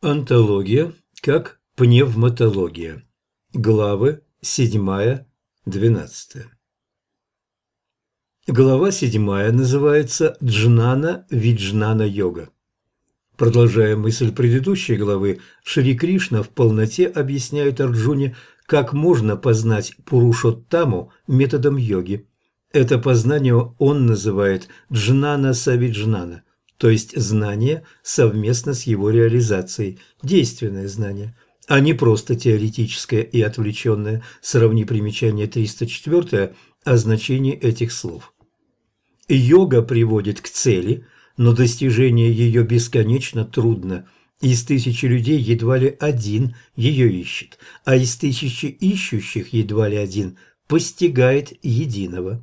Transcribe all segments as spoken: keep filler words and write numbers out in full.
Онтология как пневматология. Главы седьмая-двенадцатая. Глава седьмая называется «Джнана-виджнана-йога». Продолжая мысль предыдущей главы, Шри Кришна в полноте объясняет Арджуне, как можно познать Пурушоттаму методом йоги. Это познание он называет джнана-савиджнана, то есть знание совместно с его реализацией, действенное знание, а не просто теоретическое и отвлеченное. Сравни примечание триста четыре о значении этих слов. Йога приводит к цели, но достижение ее бесконечно трудно. Из тысячи людей едва ли один ее ищет, а из тысячи ищущих едва ли один постигает единого.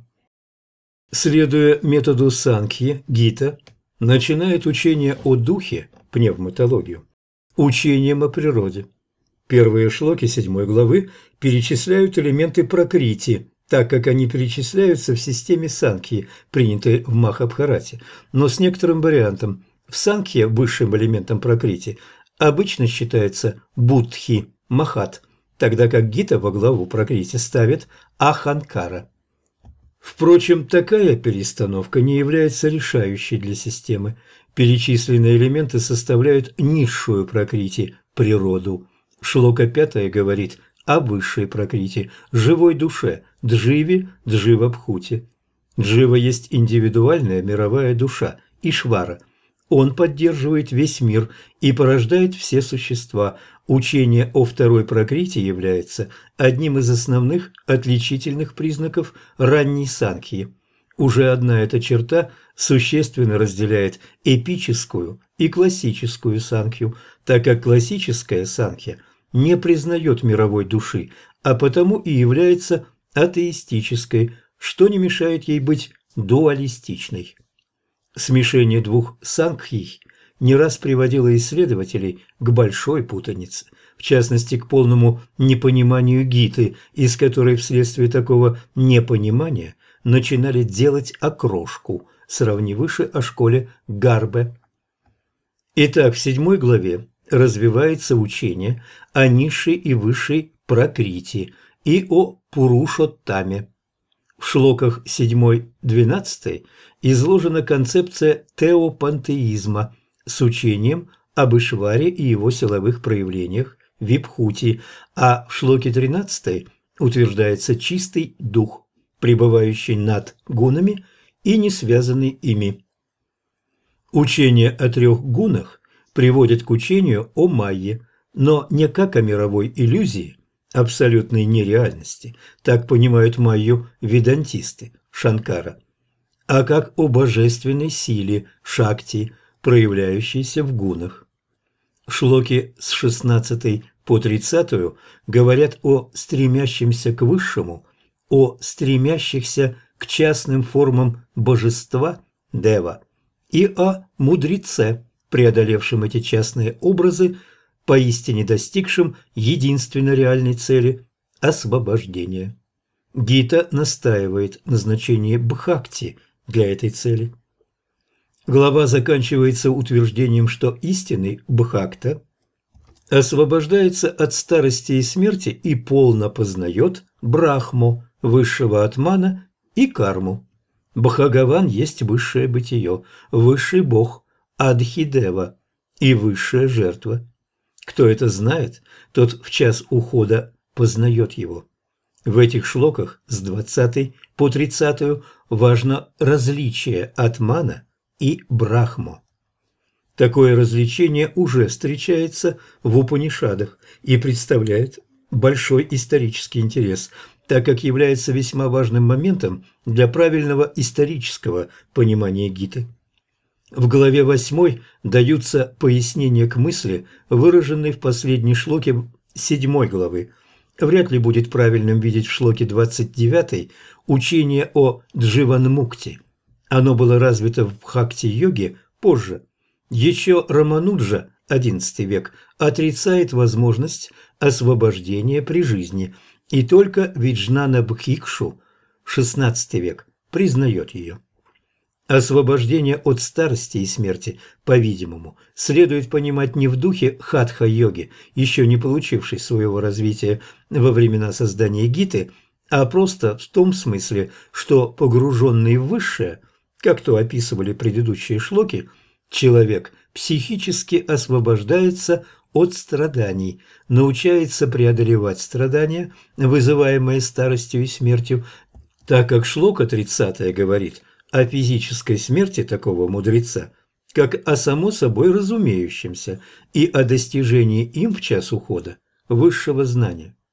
Следуя методу Санкхьи, Гита начинает учение о духе, пневматологию, учением о природе. Первые шлоки седьмой главы перечисляют элементы пракрити, так как они перечисляются в системе Санкхьи, принятой в Махабхарате, но с некоторым вариантом. В Санкхье высшим элементом пракрити обычно считается буддхи, махат, тогда как Гита во главу пракрити ставит аханкара. Впрочем, такая перестановка не является решающей для системы. Перечисленные элементы составляют низшую пракрити, природу. Шлока пятая говорит о высшей пракрити, живой душе, дживе, дживабхути. Джива есть индивидуальная мировая душа, ишвара. Он поддерживает весь мир и порождает все существа. Учение о второй пракрити является одним из основных отличительных признаков ранней Санкхьи. Уже одна эта черта существенно разделяет эпическую и классическую Санкхью, так как классическая Санкхья не признает мировой души, а потому и является атеистической, что не мешает ей быть дуалистичной. Смешение двух Санкхий не раз приводило исследователей к большой путанице, в частности, к полному непониманию Гиты, из которой вследствие такого непонимания начинали делать окрошку, сравни выше о школе Гарбе. Итак, в седьмой главе развивается учение о низшей и высшей пракрити и о Пурушоттаме. В шлоках седьмой-двенадцатой изложена концепция теопантеизма с учением об Ишваре и его силовых проявлениях вибхути, а в шлоке тринадцатой утверждается чистый дух, пребывающий над гунами и не связанный ими. Учение о трех гунах приводит к учению о майе, но не как о мировой иллюзии, абсолютной нереальности, так понимают майю ведантисты, Шанкара, а как о божественной силе, шакти, проявляющейся в гунах. Шлоки с шестнадцатой по тридцатую говорят о стремящемся к высшему, о стремящихся к частным формам божества, дева, и о мудреце, преодолевшем эти частные образы, поистине достигшим единственно реальной цели – освобождения. Гита настаивает на значении бхакти для этой цели. Глава заканчивается утверждением, что истинный бхакта освобождается от старости и смерти и полно познает брахму, высшего атмана и карму. Бхагаван есть высшее бытие, высший бог, адхидева и высшая жертва. Кто это знает, тот в час ухода познает его. В этих шлоках с двадцатой по тридцатую важно различие атмана и брахму. Такое различение уже встречается в Упанишадах и представляет большой исторический интерес, так как является весьма важным моментом для правильного исторического понимания Гиты. В главе восьмой даются пояснения к мысли, выраженной в последней шлоке седьмой главы. Вряд ли будет правильным видеть в шлоке двадцать девятой учение о дживанмукти. Оно было развито в бхакти-йоге позже. Еще Рамануджа, одиннадцатый век, отрицает возможность освобождения при жизни, и только Виджнана Бхикшу, шестнадцатый век, признает ее. Освобождение от старости и смерти, по-видимому, следует понимать не в духе хатха-йоги, еще не получившей своего развития во времена создания Гиты, а просто в том смысле, что погруженный в высшее, как то описывали предыдущие шлоки, человек психически освобождается от страданий, научается преодолевать страдания, вызываемые старостью и смертью, так как шлока тридцатая говорит о физической смерти такого мудреца, как о само собой разумеющемся и о достижении им в час ухода высшего знания.